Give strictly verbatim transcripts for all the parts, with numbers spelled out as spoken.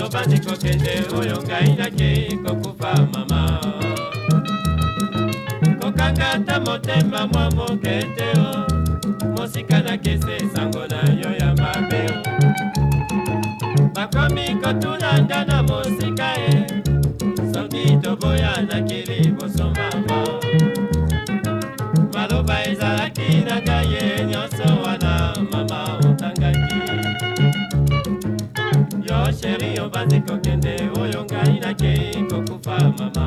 bandiko kende oyo ngai nakei kokufa mama kokangata motema mwa moke te o mosika nakese sango na yo ya mabe bakomi kotunanga na mosika e soki toboyanaki liboso mama maloba ezalaki na ngai ye nyonso wana mama otangaki yo sheri obanzi kokende oyo ngai nakei kokufa mama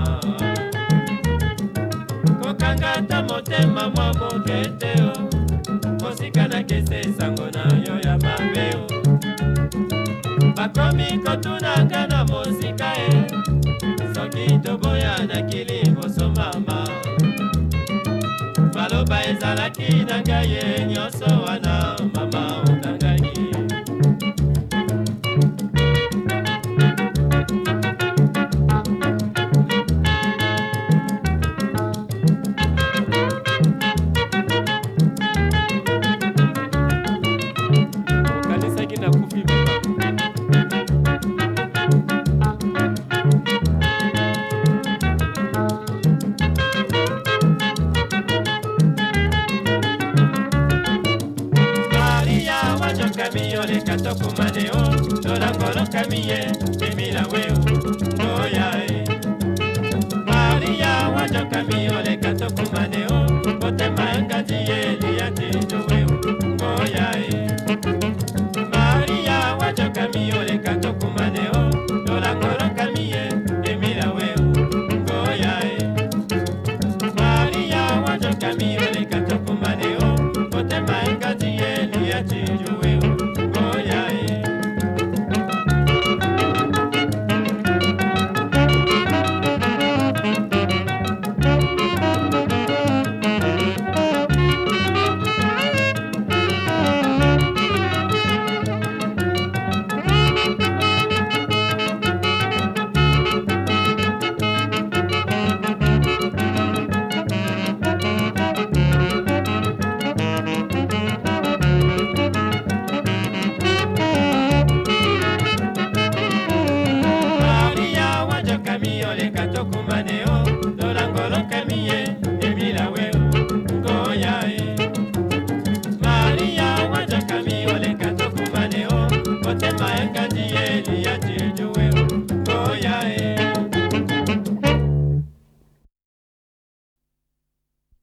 kokangata motema mwa moke te o mosika nakese sango na yo ya mabe bakomi kotunanga na mosika e soki toboyanaki liboso mama maloba ezalaki na ngai ye nyonso wana mama otangaki Katoko mane